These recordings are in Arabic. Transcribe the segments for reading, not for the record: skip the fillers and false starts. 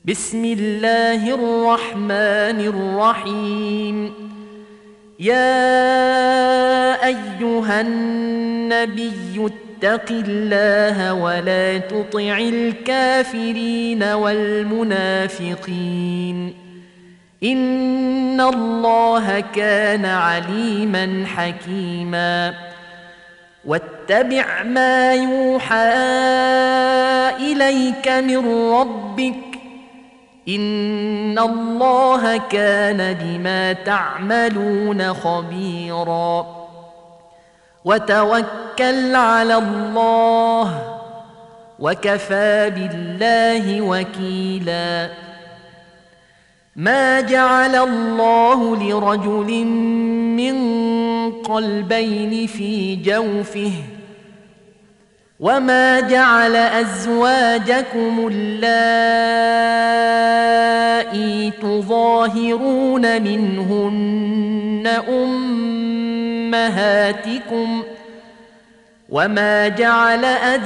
بسم الله الرحمن الرحيم. يا أيها النبي اتق الله ولا تطع الكافرين والمنافقين، إن الله كان عليما حكيما. واتبع ما يوحى إليك من ربك، إن الله كان بما تعملون خبيرا. وتوكل على الله وكفى بالله وكيلا. ما جعل الله لرجل من قلبين في جوفه، وما جعل أزواجكم اللائي تظاهرون منهن أمهاتكم، وما جعل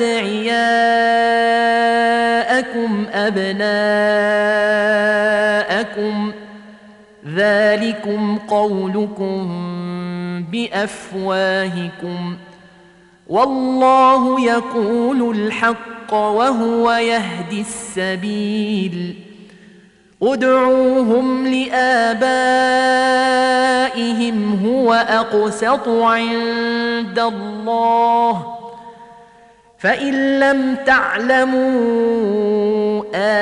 أدعياءكم أبناءكم، ذلكم قولكم بأفواهكم، والله يقول الحق وهو يهدي السبيل. ادعوهم لآبائهم هو أقسط عند الله، فإن لم تعلموا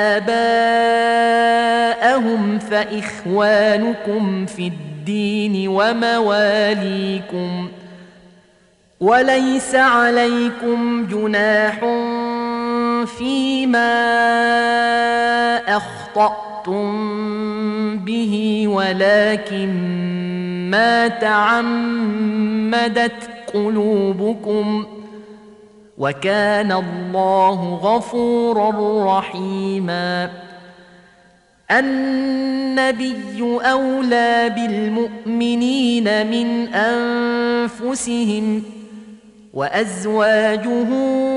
آباءهم فإخوانكم في الدين ومواليكم، وليس عليكم جناح فيما أخطأتم به، ولكن ما تعمدت قلوبكم، وكان الله غفورا رحيما. النبي أولى بالمؤمنين من أنفسهم، وأزواجه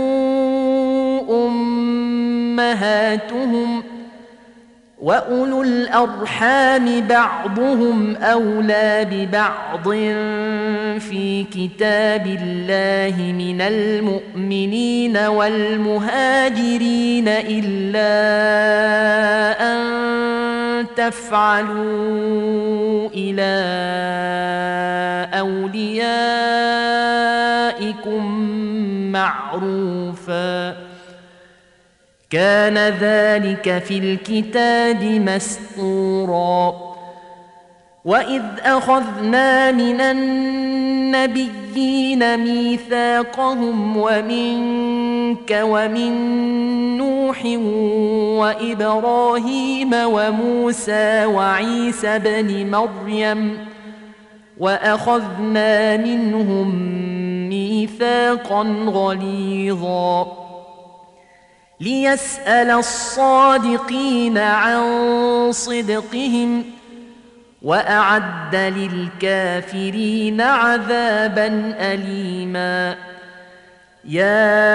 أمهاتهم، وأولو الأرحام بعضهم أولى ببعض في كتاب الله من المؤمنين والمهاجرين إلا أن تفعلوا إلى أوليائكم معروفا، كان ذلك في الكتاب مسطورا. وإذ أخذنا من النبيين ميثاقهم ومنك ومن نوح وإبراهيم وموسى وعيسى بن مريم، وأخذنا منهم ميثاقا غليظا، ليسأل الصادقين عن صدقهم، وأعد للكافرين عذابا أليما. يا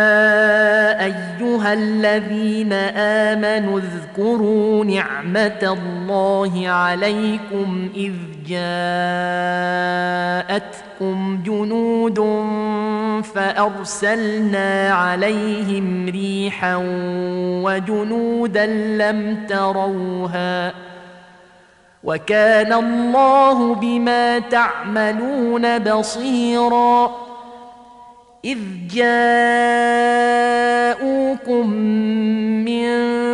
أيها الذين آمنوا اذكروا نعمة الله عليكم إذ جاءتكم جنود فأرسلنا عليهم ريحا وجنودا لم تروها، وكان الله بما تعملون بصيرا. إذ جاءوكم من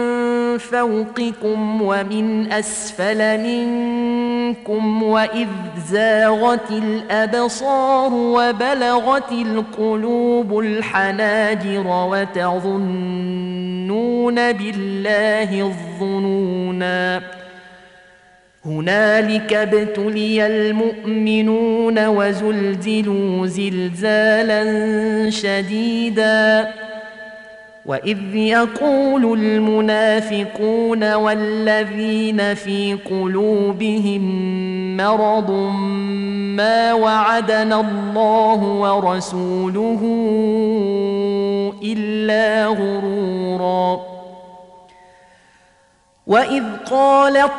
فوقكم ومن أسفل منكم، وإذ زاغت الأبصار وبلغت القلوب الحناجر وتظنون بالله الظنونا. هنالك ابتلي المؤمنون وزلزلوا زلزالا شديدا. وإذ يقول المنافقون والذين في قلوبهم مرض ما وعدنا الله ورسوله إلا غرورا. وإذ قالت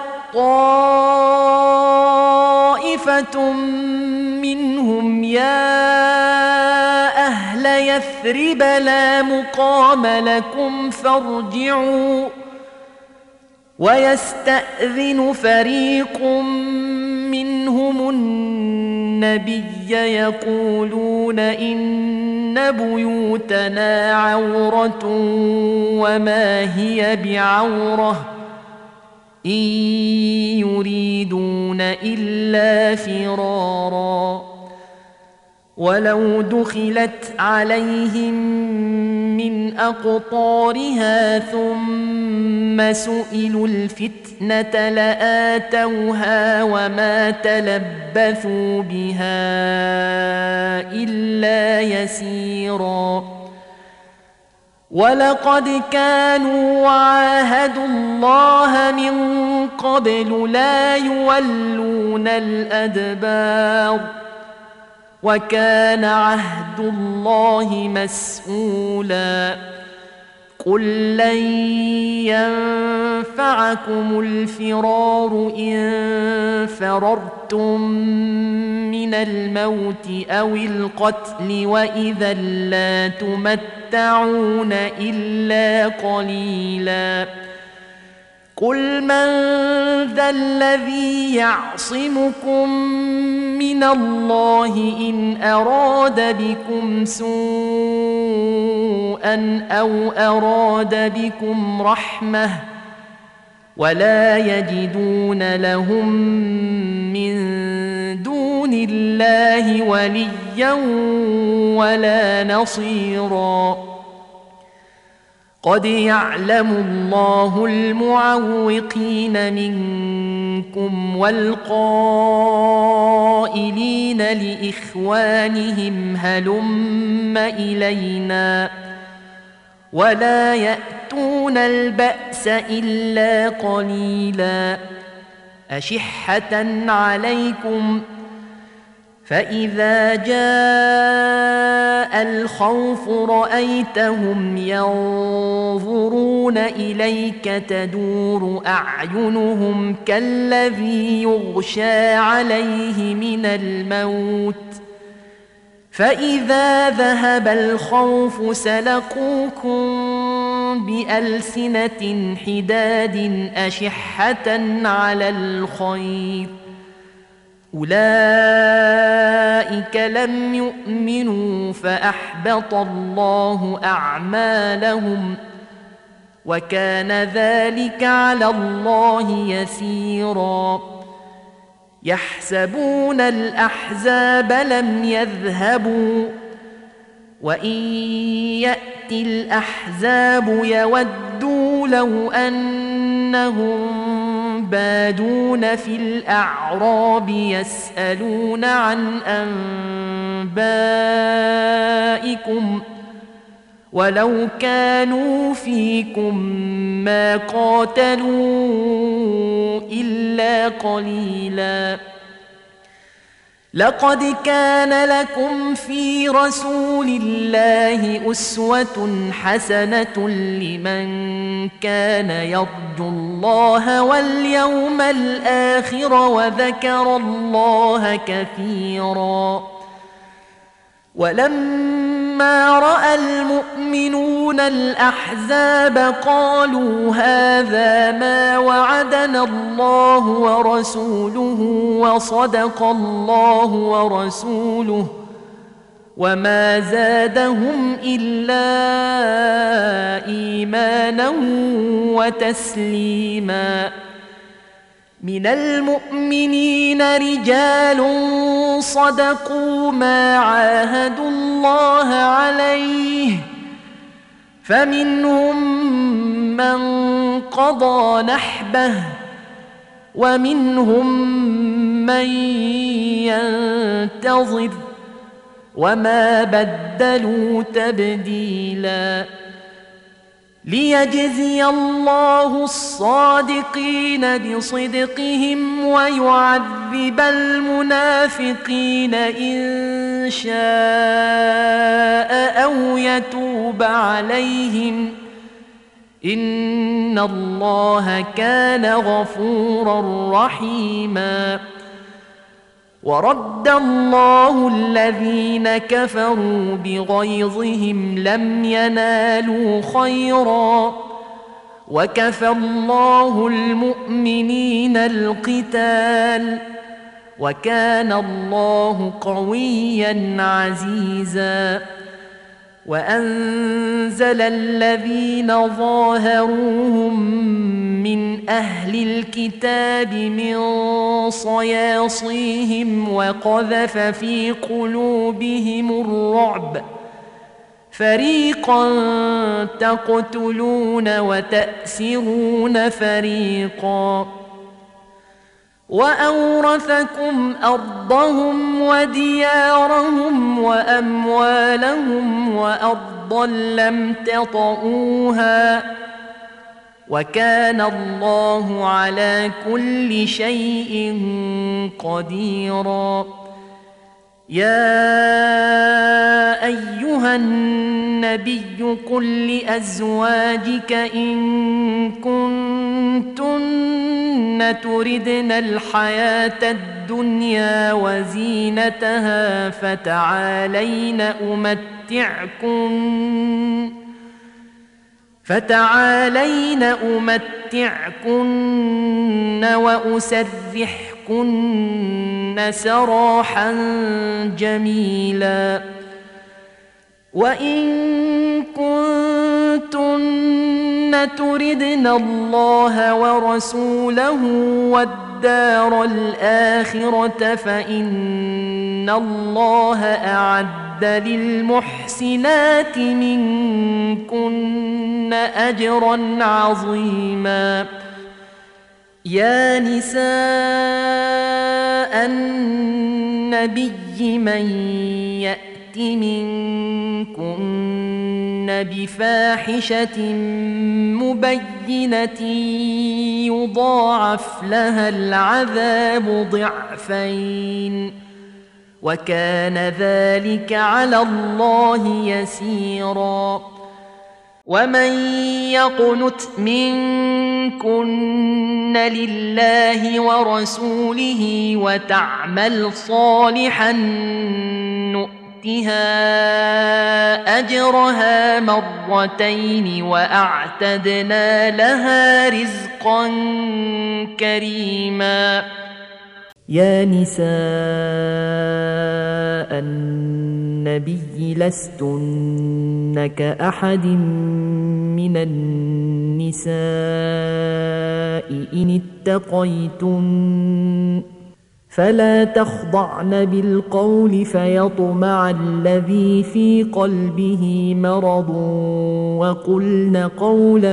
طائفة منهم يا أهل يثرب لا مقام لكم فارجعوا ويستأذن فريق منهم النبي يقولون إن بيوتنا عورة وما هي بعورة إن يريدون إلا فرارا ولو دخلت عليهم من أقطارها ثم سئلوا الفتنة لآتوها وما تلبثوا بها إلا يسيرا ولقد كانوا عاهدوا الله من قبل لا يولون الأدبار وكان عهد الله مسؤولا قل لن ينفعكم الفرار إن فررتم من الموت أو القتل وإذا لا تمتعون إلا قليلا قل من ذا الذي يعصمكم من الله إن أراد بكم سوءا أو أراد بكم رحمة ولا يجدون لهم من دون الله وليا ولا نصيرا قد يعلم الله المعوقين منكم والقائلين لإخوانهم هلم إلينا ولا يأتون البأس إلا قليلا أشحة عليكم فإذا جاء الخوف رأيتهم ينظرون إليك تدور أعينهم كالذي يغشى عليه من الموت فإذا ذهب الخوف سلقوكم بألسنة حداد أشحة على الخير أولئك لم يؤمنوا فأحبط الله أعمالهم وكان ذلك على الله يسيرا يحسبون الأحزاب لم يذهبوا وإن يأتي الأحزاب يودوا لو أنهم بادون في الأعراب يسألون عن أنبائكم ولو كانوا فيكم ما قاتلوا إلا قليلا لقد كان لكم في رسول الله أسوة حسنة لمن كان يرجو الله واليوم الآخر وذكر الله كثيرا ولما رأى المؤمنون الأحزاب قالوا هذا ما وعدنا الله ورسوله وصدق الله ورسوله وما زادهم إلا إيمانا وتسليما من المؤمنين رجال صدقوا ما عاهدوا الله عليه فمنهم من قضى نحبه ومنهم من ينتظر وما بدلوا تبديلا ليجزي الله الصادقين بصدقهم ويعذب المنافقين إن شاء أو يتوب عليهم إن الله كان غفورا رحيما ورد الله الذين كفروا بغيظهم لم ينالوا خيرا وكفى الله المؤمنين القتال وكان الله قويا عزيزا وأنزل الذين ظاهروهم من أهل الكتاب من صياصيهم وقذف في قلوبهم الرعب فريقا تقتلون وتأسرون فريقا وأورثكم أرضهم وديارهم وأموالهم وأرضا لم تطئوها وكان الله على كل شيء قديرا يا أيها النبي قل لأزواجك إن كنتن تردن الحياة الدنيا وزينتها فتعالين أمتعكن وأسرحكن سراحا جميلا وإن كنتن تردن الله ورسوله والدار الآخرة فإن الله أعد للمحسنات منكن أجرا عظيما يا نساء النبي من يأت منكن بفاحشة مبينة يضاعف لها العذاب ضعفين وكان ذلك على الله يسيرا ومن يقنت منكن لله ورسوله وتعمل صالحا نؤتها أجرها مرتين وأعتدنا لها رزقا كريما يا نساء النبي لستن كأحد من النساء إن اتقيتن فلا تخضعن بالقول فيطمع الذي في قلبه مرض وقلن قولا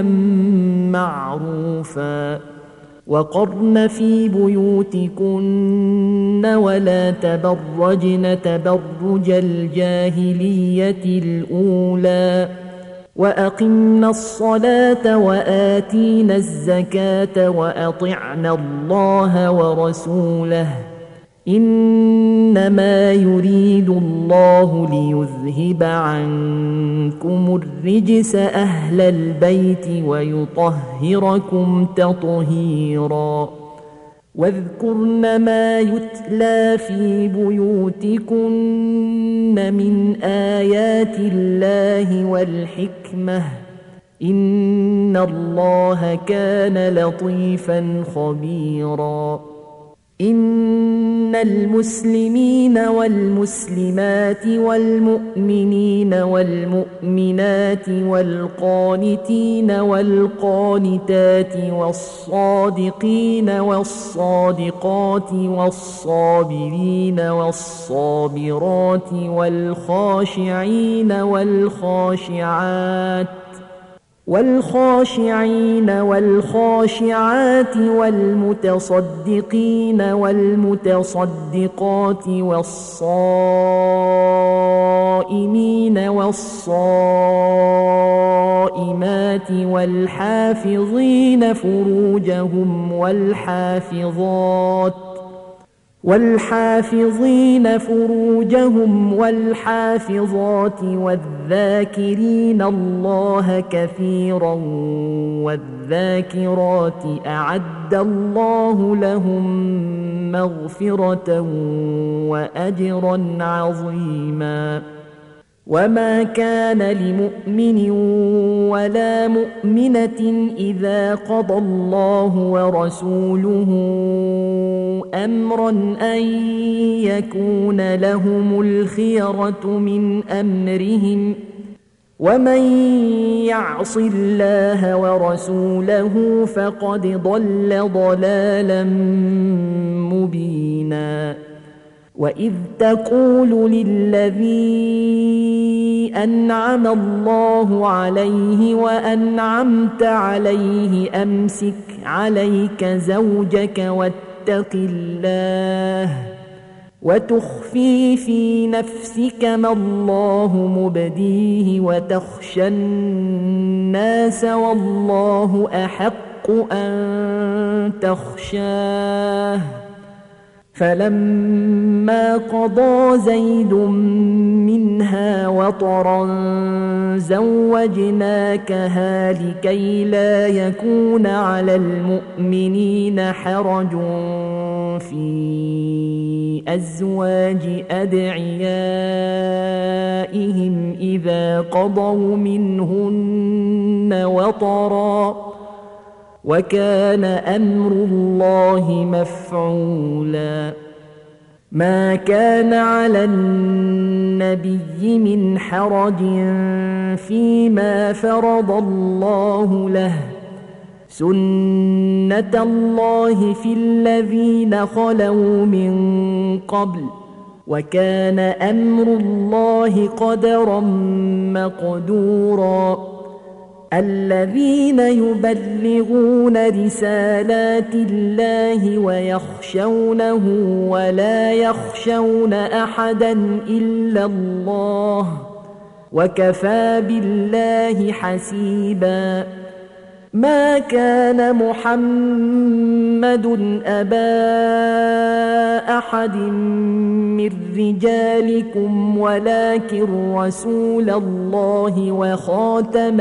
معروفا وقرن في بيوتكن ولا تبرجن تبرج الجاهلية الأولى وأقمنا الصلاة وآتينا الزكاة وأطعنا الله ورسوله إنما يريد الله ليذهب عنكم الرجس أهل البيت ويطهركم تطهيرا واذكرن ما يتلى في بيوتكن من آيات الله والحكمة إن الله كان لطيفا خبيرا إن المسلمين والمسلمات والمؤمنين والمؤمنات والقانتين والقانتات والصادقين والصادقات والصابرين والصابرات والخاشعين والخاشعات والمتصدقين والمتصدقات والصائمين والصائمات والحافظين فروجهم والحافظين فروجهم والحافظات والذاكرين الله كثيرا والذاكرات أعد الله لهم مغفرة وأجرا عظيما وما كان لمؤمن ولا مؤمنة إذا قضى الله ورسوله أمرا أن يكون لهم الخيرة من أمرهم ومن يعص الله ورسوله فقد ضل ضلالا مبينا وإذ تقول للذي أنعم الله عليه وأنعمت عليه أمسك عليك زوجك واتق الله وتخفي في نفسك ما الله مبديه وتخشى الناس والله أحق أن تخشاه فلما قضى زيد منها وطرا زوجناكها لكي لا يكون على المؤمنين حرج في أزواج أدعيائهم إذا قضوا منهن وطرا وكان أمر الله مفعولا ما كان على النبي من حرج فيما فرض الله له سنة الله في الذين خلوا من قبل وكان أمر الله قدرا مقدورا الذين يبلغون رسالات الله ويخشونه ولا يخشون أحدا إلا الله وكفى بالله حسيبا ما كان محمد أبا أحد من رجالكم ولكن رسول الله وخاتم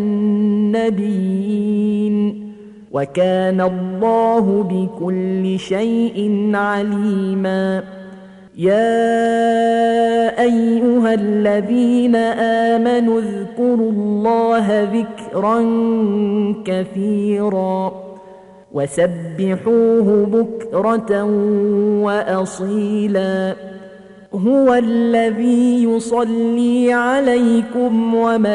النبيين وكان الله بكل شيء عليما يا أيها الذين آمنوا اذكروا الله ذكرا كثيرا وسبحوه بكرة وأصيلا هو الذي يصلي عليكم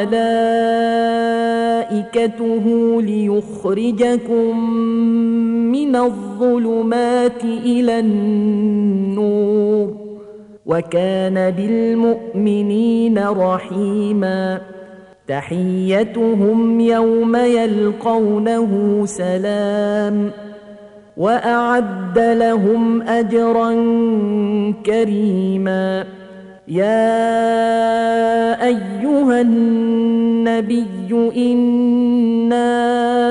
وملائكته ليخرجكم من الظلمات إلى النور وكان بالمؤمنين رحيما تحيتهم يوم يلقونه سلام وأعد لهم أجرا كريما يا أيها النبي إنا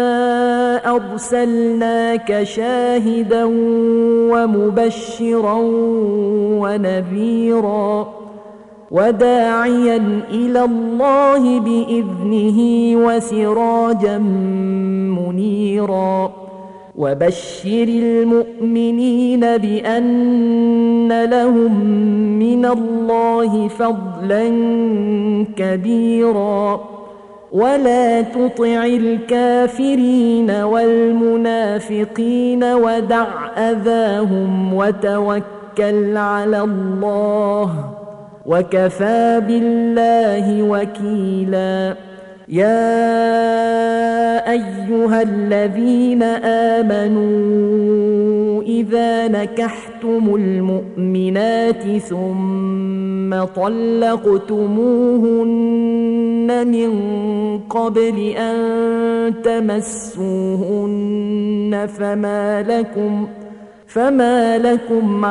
أرسلناك شاهدا ومبشرا ونذيرا وداعيا إلى الله بإذنه وسراجا منيرا وبشر المؤمنين بأن لهم من الله فضلا كبيرا ولا تطع الكافرين والمنافقين ودع أذاهم وتوكل على الله وكفى بالله وكيلا يا أيها الذين آمنوا إذا نكحتم المؤمنات ثم طلقتموهن من قبل أن تمسوهن فما لكم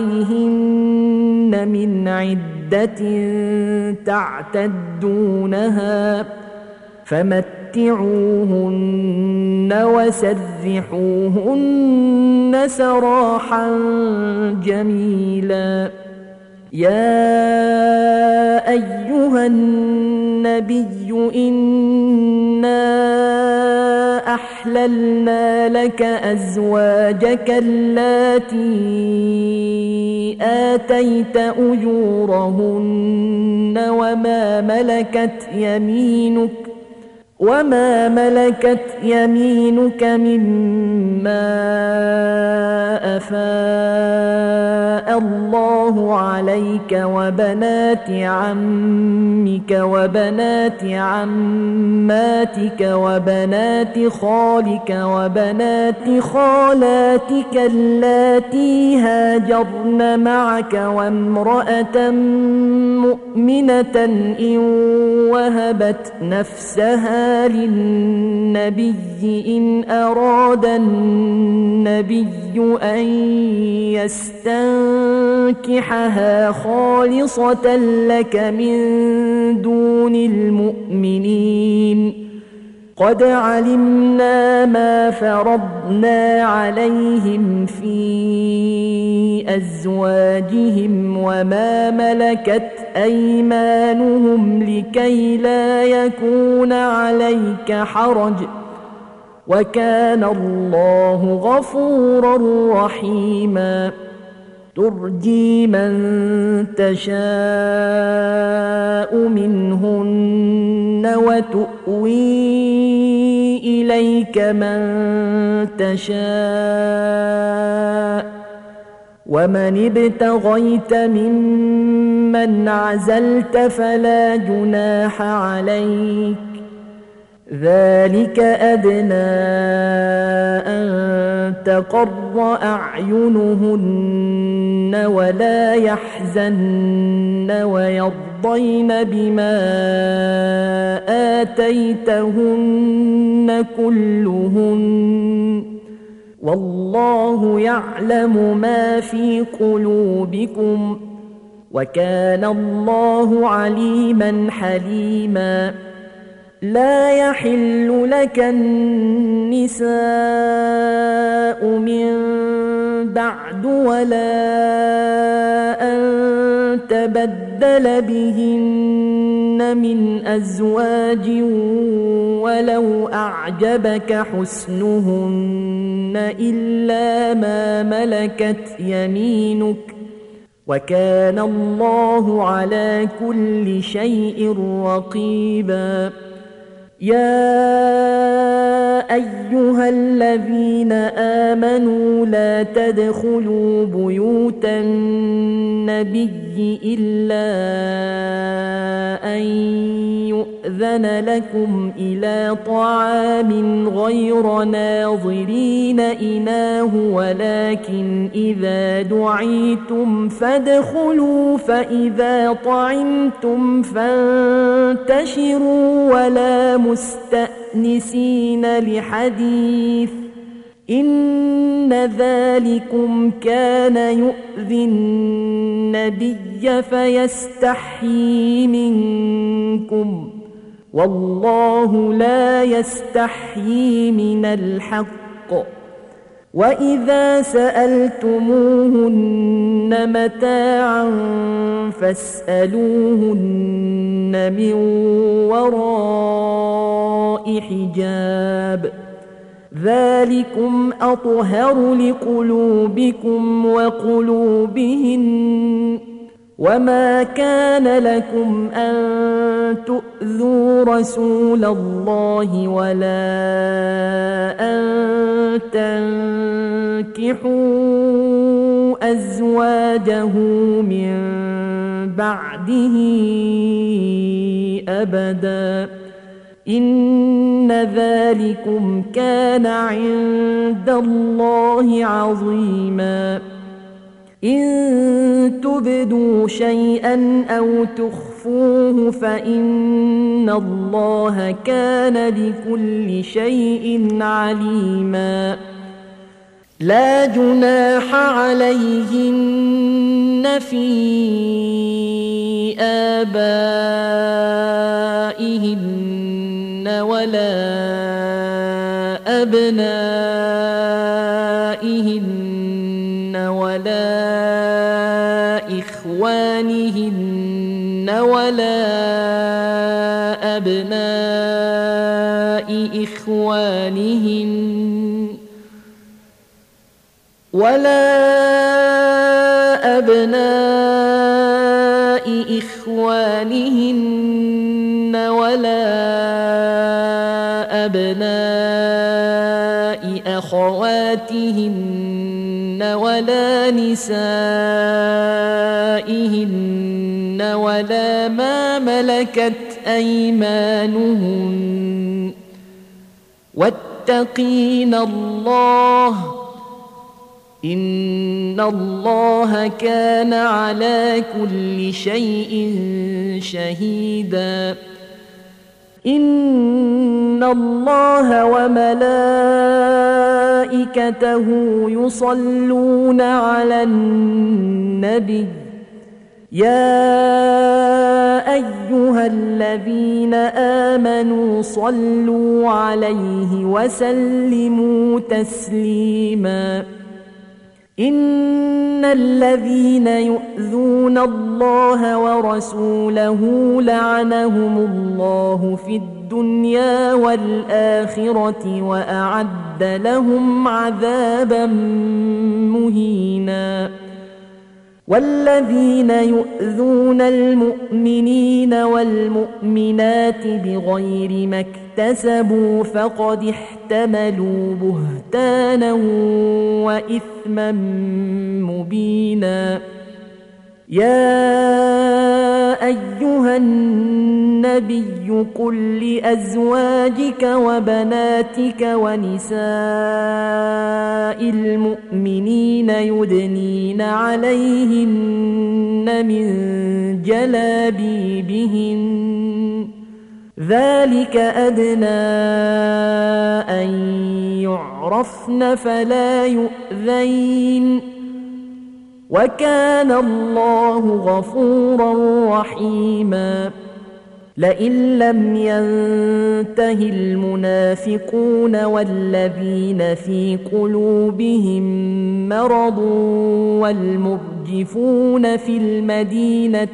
عليهن من عدة تعتدونها فمتعوهن فمتعوهن وسرحوهن سراحا جميلا. يا أيها النبي إنا أحللنا لك أزواجك اللاتي آتيت أجورهن وما ملكت يمينك مما أفاء الله عليك وبنات عمك وبنات عماتك وبنات خالك وبنات خالاتك اللاتي هاجرن معك وامرأة مؤمنة إن وهبت نفسها للنبي إن أراد النبي أن يستنكحها خالصة لك من دون المؤمنين. قد علمنا ما فرضنا عليهم في أزواجهم وما ملكت أيمانهم لكي لا يكون عليك حرج وكان الله غفورا رحيما. ترجي من تشاء منهن وتؤوي إليك من تشاء ومن ابتغيت ممن عزلت فلا جناح عليك. ذلك أدنى أن تقر أعينهن ولا يحزن ويرضين بما آتيتهن كلهن والله يعلم ما في قلوبكم وكان الله عليما حليما. لا يحل لك النساء من بعد ولا أن تبدل بهن من أزواج ولو أعجبك حسنهن إلا ما ملكت يمينك وكان الله على كل شيء رقيبا. يا أيها الذين آمنوا لا تدخلوا بيوت النبي إلا أن يؤذن لكم إلى طعام غير ناظرين إناه ولكن إذا دعيتم فادخلوا فإذا طعمتم فانتشروا ولا مستأنسين لحديث إن ذلكم كان يؤذي النبي فيستحيي منكم والله لا يستحيي من الحق. وإذا سألتموهن متاعا فاسألوهن من وراء حجاب ذلكم أطهر لقلوبكم وقلوبهن. وما كان لكم أن تؤذوا رسول الله ولا أن تنكحوا أزواجه من بعده أبدا إن ذلكم كان عند الله عظيما. إن تبدوا شيئا أو تخفوه فإن الله كان بكل شيء عليما. لا جناح عليهن في آبائهن ولا أبنائهن ولا إخوانهن ولا أبناء إخوانهن ولا أبناء إخوانهن ولا أبناء أخواتهن ولا نسائهن ولا ما ملكت أيمانهن واتقين الله إن الله كان على كل شيء شهيدا إن الله وملائكته يصلون على النبي يا أيها الذين آمنوا صلوا عليه وسلموا تسليما إن الذين يؤذون الله ورسوله لعنهم الله في الدنيا والآخرة وأعد لهم عذابا مهينا والذين يؤذون المؤمنين والمؤمنات بغير ما اكتسبوا فقد احتملوا بهتانا وإثما مبينا يا أيها النبي قل لأزواجك وبناتك ونساء المؤمنين يدنين عليهن من جلابيبهن ذلك أدنى أن يعرفن فلا يؤذين وكان الله غفورا رحيما لئن لم ينته المنافقون والذين في قلوبهم مرض والمرجفون في المدينة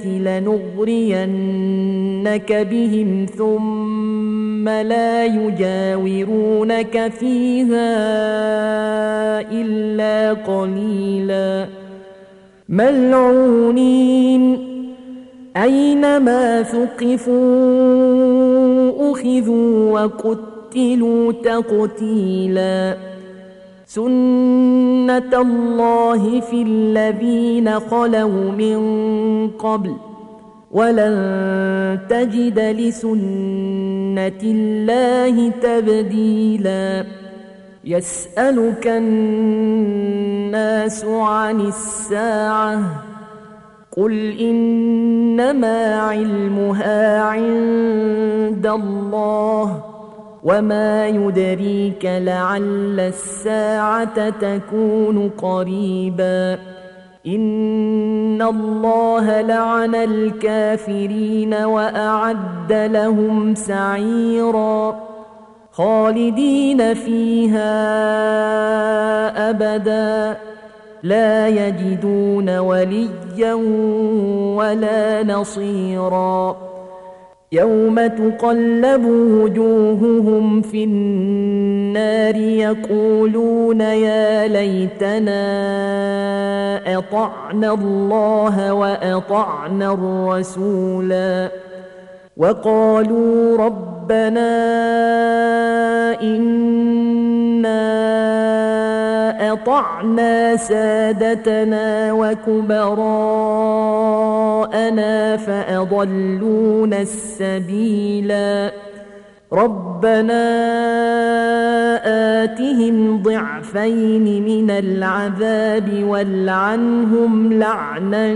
لنغرينك بهم ثم لا يجاورونك فيها إلا قليلا ملعونين أينما ثقفوا أخذوا وقتلوا تقتيلا سنة الله في الذين خلوا من قبل ولن تجد لسنة الله تبديلا يسألك الناس عن الساعة قل إنما علمها عند الله وما يدريك لعل الساعة تكون قريبا إن الله لعن الكافرين وأعد لهم سعيرا خالدين فيها أبدا لا يجدون وليا ولا نصيرا يوم تقلب وجوههم في النار يقولون يا ليتنا أطعنا الله وأطعنا الرسولا وقالوا ربنا إنا أطعنا سادتنا وكبراءنا فأضلونا السبيلا ربنا آتهم ضعفين من العذاب والعنهم لعنا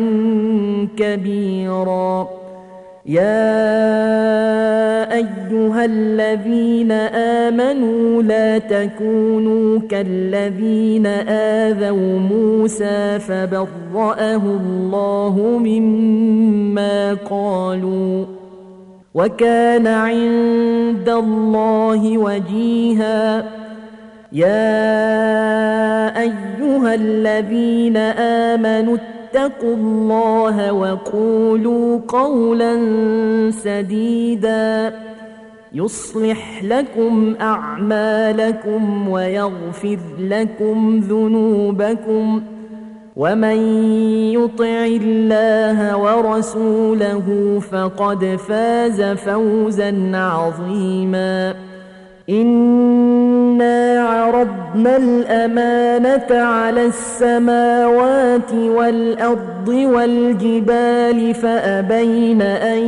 كبيرا يا أيها الذين آمنوا لا تكونوا كالذين آذوا موسى فبرأه الله مما قالوا وكان عند الله وجيها. يا أيها الذين آمنوا اتقوا الله وقولوا قولا سديدا يصلح لكم أعمالكم ويغفر لكم ذنوبكم، ومن يطع الله ورسوله فقد فاز فوزا عظيما. إنا عرضنا الأمانة على السماوات والأرض والجبال فأبين أن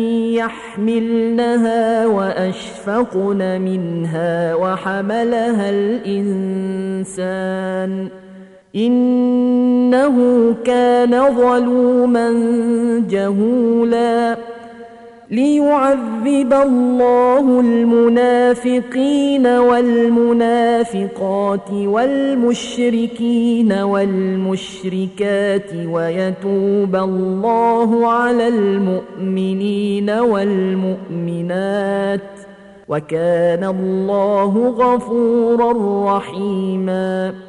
يحملنها وأشفقن منها وحملها الإنسان إنه كان ظلوما جهولا. ليعذب الله المنافقين والمنافقات والمشركين والمشركات ويتوب الله على المؤمنين والمؤمنات، وكان الله غفورا رحيما.